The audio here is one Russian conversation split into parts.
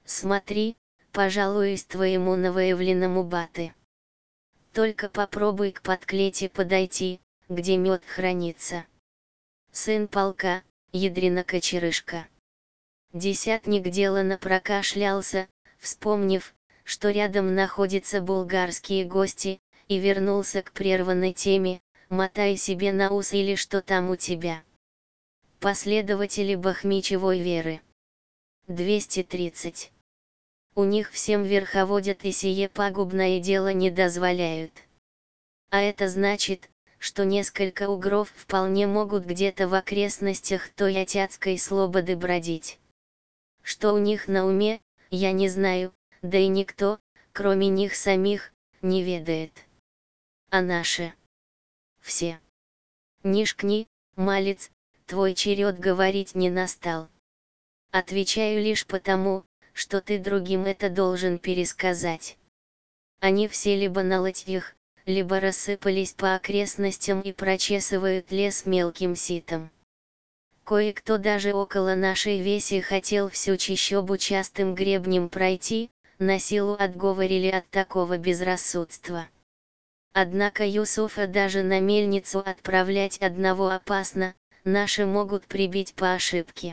Смотри, пожалуюсь твоему новоявленному баты. Только попробуй к подклете подойти, где мед хранится. Сын полка, ядрена кочерышка. Десятник делано прокашлялся, вспомнив, что рядом находятся булгарские гости, и вернулся к прерванной теме: мотай себе на ус или что там у тебя. Последователи бахмичевой веры. 230. У них всем верховодят и сие пагубное дело не дозволяют. А это значит, что несколько угров вполне могут где-то в окрестностях той Атятской слободы бродить. Что у них на уме, я не знаю, да и никто, кроме них самих, не ведает. А наши? Все. Нишкни, малец, твой черед говорить не настал. Отвечаю лишь потому, что ты другим это должен пересказать. Они все либо на латьях, либо рассыпались по окрестностям и прочесывают лес мелким ситом. Кое-кто даже около нашей веси хотел всю чащобу частым гребнем пройти, на силу отговорили от такого безрассудства. Однако Юсуфа даже на мельницу отправлять одного опасно, наши могут прибить по ошибке.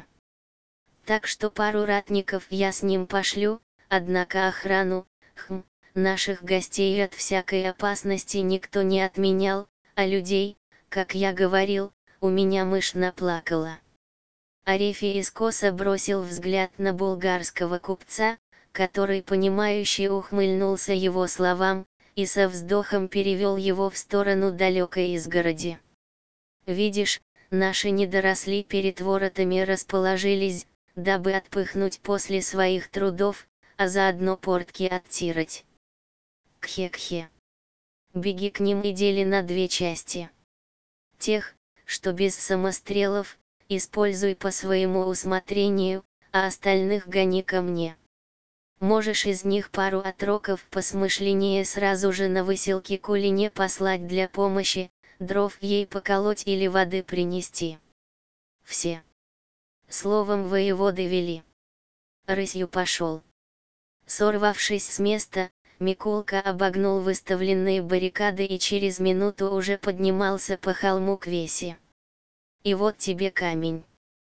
Так что пару ратников я с ним пошлю, однако охрану, наших гостей от всякой опасности никто не отменял, а людей, как я говорил, у меня мышь наплакала. Арефий искоса бросил взгляд на булгарского купца, который понимающе ухмыльнулся его словам, и со вздохом перевел его в сторону далекой изгороди. Видишь, наши недоросли перед воротами расположились, дабы отпыхнуть после своих трудов, а заодно портки оттирать. Кхе-кхе. Беги к ним и дели на две части. Тех, что без самострелов, используй по своему усмотрению, а остальных гони ко мне. Можешь из них пару отроков посмышленнее сразу же на выселке Кулине послать для помощи, дров ей поколоть или воды принести. Все. Словом воеводы вели. Рысью пошел. Сорвавшись с места, Микулка обогнул выставленные баррикады и через минуту уже поднимался по холму к весе. И вот тебе камень.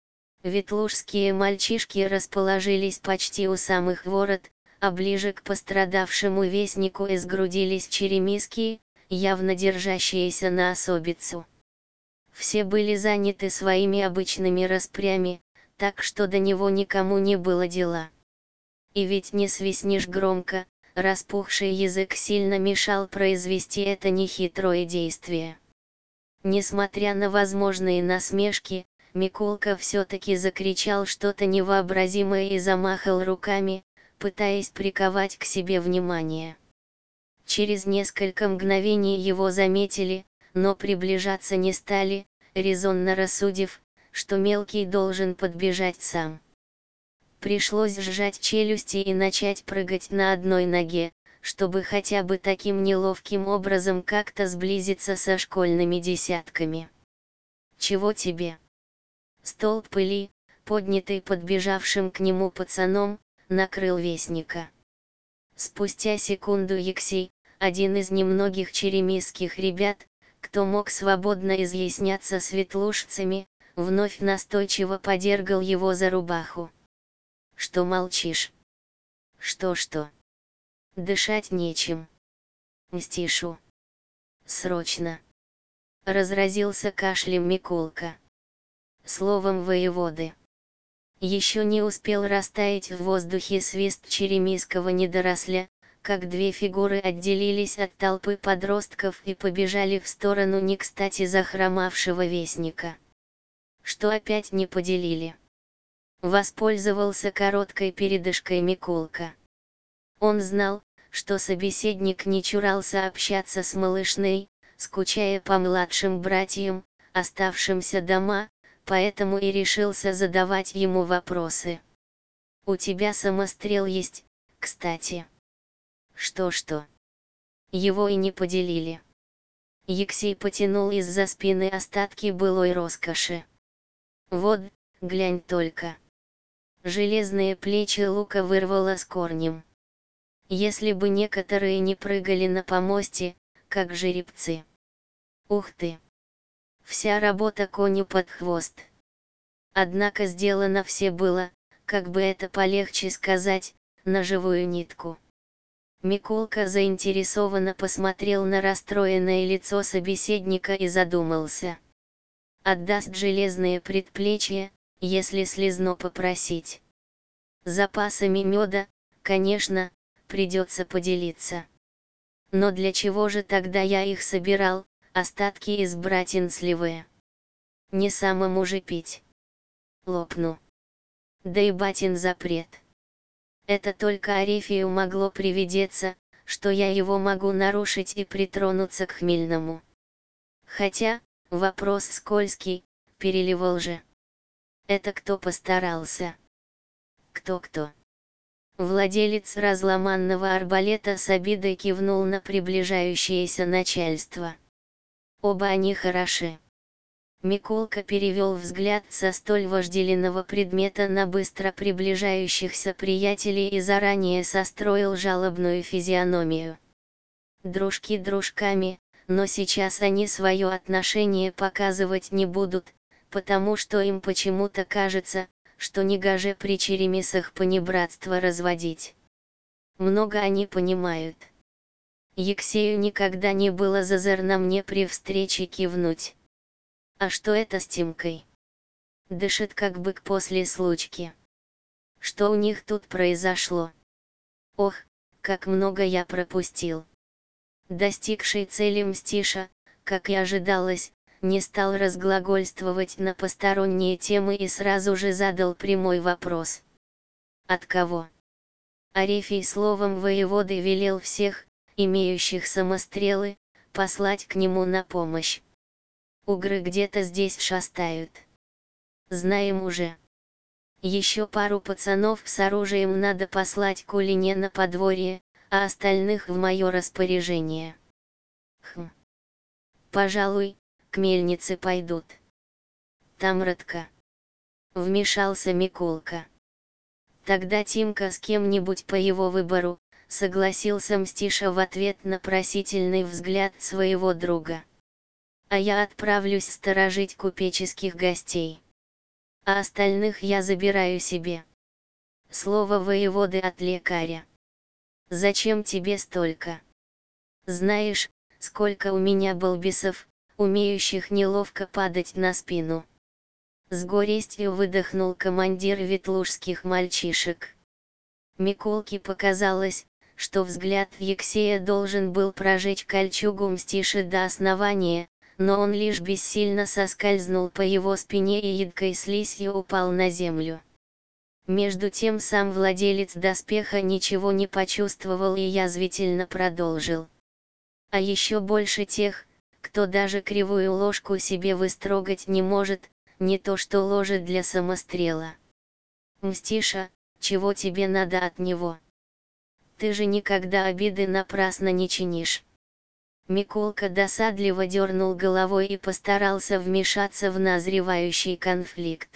Ветлужские мальчишки расположились почти у самых ворот, а ближе к пострадавшему вестнику сгрудились черемисские, явно держащиеся на особицу. Все были заняты своими обычными распрями, так что до него никому не было дела. И ведь не свистнешь громко, распухший язык сильно мешал произвести это нехитрое действие. Несмотря на возможные насмешки, Микулка все-таки закричал что-то невообразимое и замахал руками, пытаясь приковать к себе внимание. Через несколько мгновений его заметили, но приближаться не стали, резонно рассудив, что мелкий должен подбежать сам. Пришлось сжать челюсти и начать прыгать на одной ноге, чтобы хотя бы таким неловким образом как-то сблизиться со школьными десятками. «Чего тебе?» Столб пыли, поднятый подбежавшим к нему пацаном, накрыл вестника. Спустя секунду Евсей, один из немногих черемисских ребят, кто мог свободно изъясняться с ветлужцами, вновь настойчиво подергал его за рубаху. «Что молчишь?» «Что?» «Дышать нечем». «Мстишу». «Срочно!» Разразился кашлем Микулка. Словом воеводы. Еще не успел растаять в воздухе свист черемисского недоросля, как две фигуры отделились от толпы подростков и побежали в сторону не кстати захромавшего вестника. Что опять не поделили? Воспользовался короткой передышкой Микулка. Он знал, что собеседник не чурался общаться с малышней, скучая по младшим братьям, оставшимся дома, поэтому и решился задавать ему вопросы. «У тебя самострел есть, кстати?» «Что?» Его и не поделили. Евсей потянул из-за спины остатки былой роскоши. «Вот, глянь только. железные плечи Лука вырвало с корнем. Если бы некоторые не прыгали на помосте, как жеребцы. Ух ты! Вся работа коню под хвост. Однако сделано все было, как бы это полегче сказать, на живую нитку. Микулка заинтересованно посмотрел на расстроенное лицо собеседника и задумался. Отдаст железные предплечья, если слезно попросить. Запасами меда, конечно, придется поделиться. Но для чего же тогда я их собирал, остатки из братин сливы? Не самому же пить. Лопну. Да и батин запрет. Это только Арефию могло привидеться, что я его могу нарушить и притронуться к хмельному. Хотя, вопрос скользкий, переливал же. Это кто постарался? Кто-кто? Владелец разломанного арбалета с обидой кивнул на приближающееся начальство. Оба они хороши. Микулка перевел взгляд со столь вожделенного предмета на быстро приближающихся приятелей и заранее состроил жалобную физиономию. Дружки дружками, но сейчас они свое отношение показывать не будут, потому что им почему-то кажется, что негоже при черемисах понебратство разводить. Много они понимают. Евсею никогда не было зазорно мне при встрече кивнуть. А что это с Тимкой? Дышит как бык после случки. Что у них тут произошло? Ох, как много я пропустил. Достигший цели Мстиша, как и ожидалось, не стал разглагольствовать на посторонние темы и сразу же задал прямой вопрос. От кого? Арефий словом воеводы велел всех, имеющих самострелы, послать к нему на помощь. Угры где-то здесь шастают. Знаем уже. Еще пару пацанов с оружием надо послать к Улине на подворье, а остальных в мое распоряжение. Пожалуй, к мельнице пойдут. Там Радка. Вмешался Микулка. Тогда Тимка с кем-нибудь по его выбору, согласился Мстиша в ответ на просительный взгляд своего друга. А я отправлюсь сторожить купеческих гостей. А остальных я забираю себе. Слово воеводы от лекаря. Зачем тебе столько? Знаешь, сколько у меня балбесов, умеющих неловко падать на спину. С горестью выдохнул командир ветлужских мальчишек. Микулке показалось, что взгляд Евсея должен был прожечь кольчугу Мстиши до основания, но он лишь бессильно соскользнул по его спине и едкой слизью упал на землю. Между тем сам владелец доспеха ничего не почувствовал и язвительно продолжил. А еще больше тех, кто даже кривую ложку себе выстрогать не может, не то что ложит для самострела. Мстиша, чего тебе надо от него? Ты же никогда обиды напрасно не чинишь. Микулка досадливо дернул головой и постарался вмешаться в назревающий конфликт.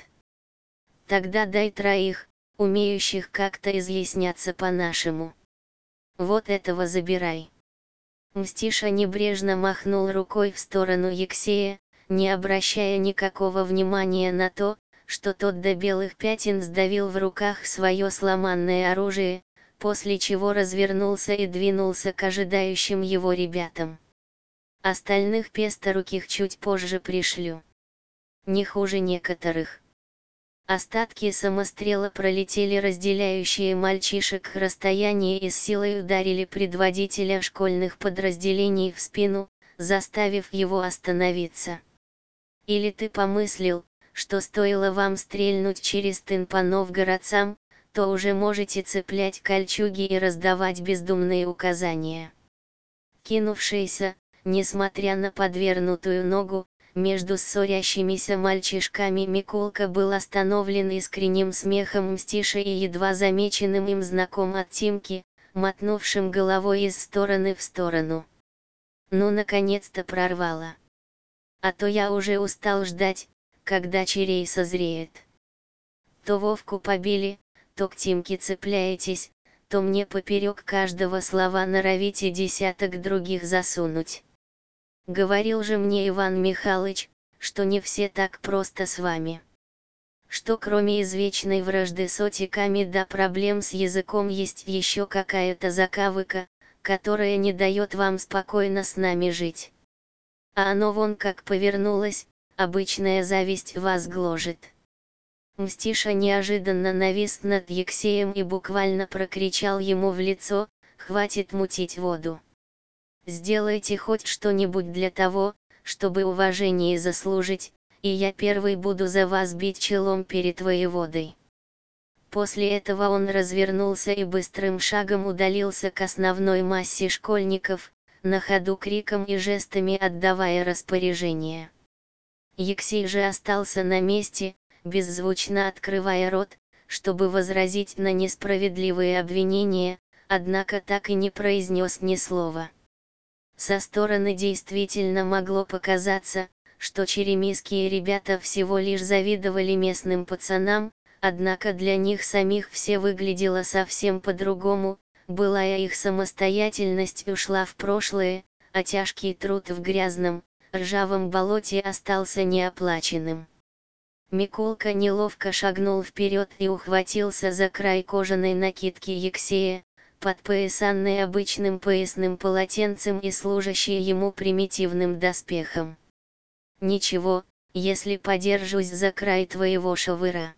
Тогда дай троих, умеющих как-то изъясняться по-нашему. Вот этого забирай. Мстиша небрежно махнул рукой в сторону Евсея, не обращая никакого внимания на то, что тот до белых пятен сдавил в руках свое сломанное оружие, после чего развернулся и двинулся к ожидающим его ребятам. Остальных песторуких чуть позже пришлю. Не хуже некоторых. Остатки самострела пролетели разделяющие мальчишек расстояние и с силой ударили предводителя школьных подразделений в спину, заставив его остановиться. Или ты помыслил, что стоило вам стрельнуть через тын по новгородцам, то уже можете цеплять кольчуги и раздавать бездумные указания. Кинувшийся, несмотря на подвернутую ногу, между ссорящимися мальчишками Микулка был остановлен искренним смехом Мстиши и едва замеченным им знаком от Тимки, мотнувшим головой из стороны в сторону. Ну наконец-то прорвало. А то я уже устал ждать, когда чирей созреет. То Вовку побили, то к Тимке цепляетесь, то мне поперек каждого слова норовите десяток других засунуть. Говорил же мне Иван Михайлович, что не все так просто с вами. Что кроме извечной вражды с отеками да проблем с языком есть еще какая-то закавыка, которая не дает вам спокойно с нами жить. А оно вон как повернулось, обычная зависть вас гложет. Мстиша неожиданно навис над Евсеем и буквально прокричал ему в лицо: «Хватит мутить воду. Сделайте хоть что-нибудь для того, чтобы уважение заслужить, и я первый буду за вас бить челом перед воеводой». После этого он развернулся и быстрым шагом удалился к основной массе школьников, на ходу криком и жестами отдавая распоряжения. Евсей же остался на месте, беззвучно открывая рот, чтобы возразить на несправедливые обвинения, однако так и не произнес ни слова. Со стороны действительно могло показаться, что черемисские ребята всего лишь завидовали местным пацанам, однако для них самих все выглядело совсем по-другому, былая их самостоятельность ушла в прошлое, а тяжкий труд в грязном, ржавом болоте остался неоплаченным. Микулка неловко шагнул вперед и ухватился за край кожаной накидки Евсея, подпоясанной обычным поясным полотенцем и служащей ему примитивным доспехом. «Ничего, если подержусь за край твоего шавыра».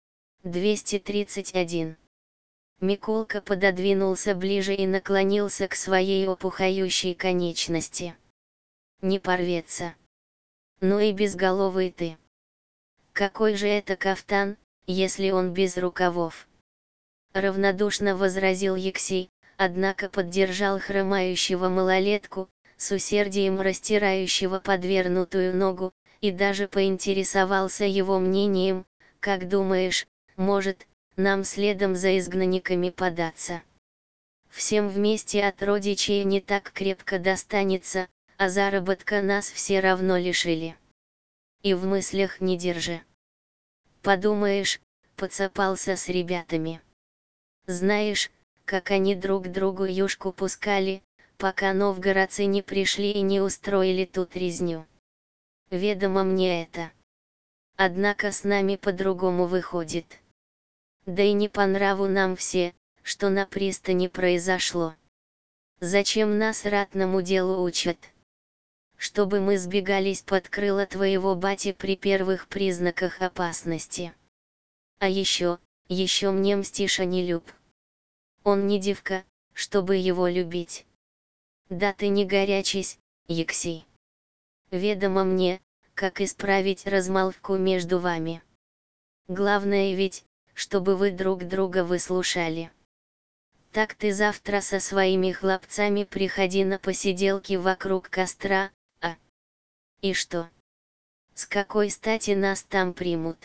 231. Микулка пододвинулся ближе и наклонился к своей опухающей конечности. «Не порвется. Ну и безголовый ты. Какой же это кафтан, если он без рукавов?» Равнодушно возразил Евсей, однако поддержал хромающего малолетку, с усердием растирающего подвернутую ногу, и даже поинтересовался его мнением: «Как думаешь, может, нам следом за изгнанниками податься? Всем вместе от родичей не так крепко достанется, а заработка нас все равно лишили. И в мыслях не держи. Подумаешь, поцапался с ребятами. Знаешь, как они друг другу юшку пускали, пока новгородцы не пришли и не устроили тут резню. Ведомо мне это. Однако с нами по-другому выходит. Да и не по нраву нам все, что на пристани произошло. Зачем нас ратному делу учат? Чтобы мы сбегались под крыло твоего бати при первых признаках опасности. А еще мне Мстиша не люб. Он не девка, чтобы его любить. Да ты не горячись, Евсей. Ведомо мне, как исправить размолвку между вами. Главное ведь, чтобы вы друг друга выслушали. Так ты завтра со своими хлопцами приходи на посиделки вокруг костра, а? И что? С какой стати нас там примут?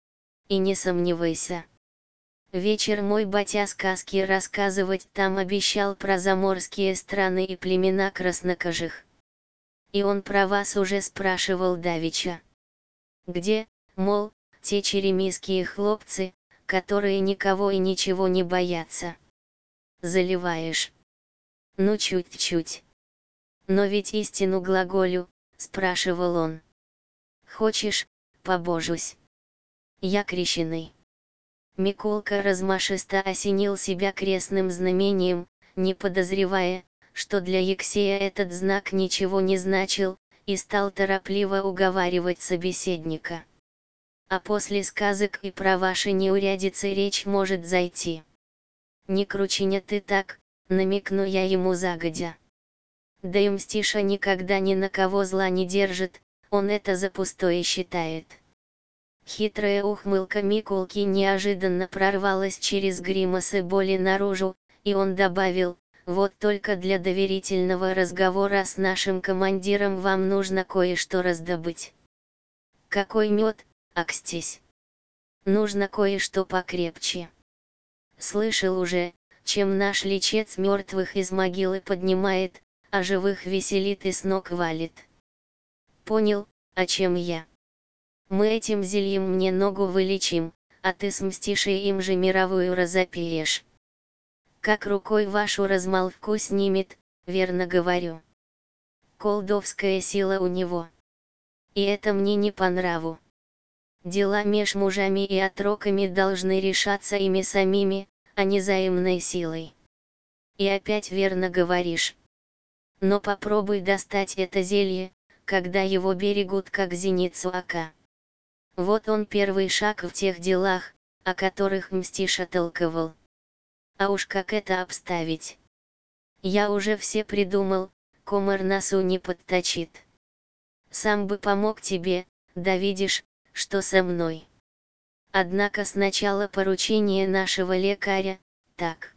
И не сомневайся. Вечер мой батя сказки рассказывать там обещал про заморские страны и племена краснокожих. И он про вас уже спрашивал давеча. Где, мол, те черемисские хлопцы, которые никого и ничего не боятся? Заливаешь. Ну чуть-чуть. Но ведь истину глаголю, спрашивал он. Хочешь, побожусь? Я крещеный. Микулка размашисто осенил себя крестным знамением, не подозревая, что для Евсея этот знак ничего не значил, и стал торопливо уговаривать собеседника. А после сказок и про ваши неурядицы речь может зайти. Не кручиня ты так, намекну я ему загодя. Да и Мстиша никогда ни на кого зла не держит, он это за пустое считает. Хитрая ухмылка Микулки неожиданно прорвалась через гримасы боли наружу, и он добавил: «Вот только для доверительного разговора с нашим командиром вам нужно кое-что раздобыть». «Какой мед, акстись? Нужно кое-что покрепче. Слышал уже, чем наш лечец мертвых из могилы поднимает, а живых веселит и с ног валит». «Понял, о чем я. Мы этим зельем мне ногу вылечим, а ты смстишь и им же мировую разопиешь. Как рукой вашу размолвку снимет, верно говорю. Колдовская сила у него. И это мне не по нраву. Дела меж мужами и отроками должны решаться ими самими, а не взаимной силой. И опять верно говоришь. Но попробуй достать это зелье, когда его берегут как зеницу ока. Вот он первый шаг в тех делах, о которых Мстиша толковал. А уж как это обставить? Я уже все придумал, комар носу не подточит. Сам бы помог тебе, да видишь, что со мной. Однако сначала поручение нашего лекаря, так.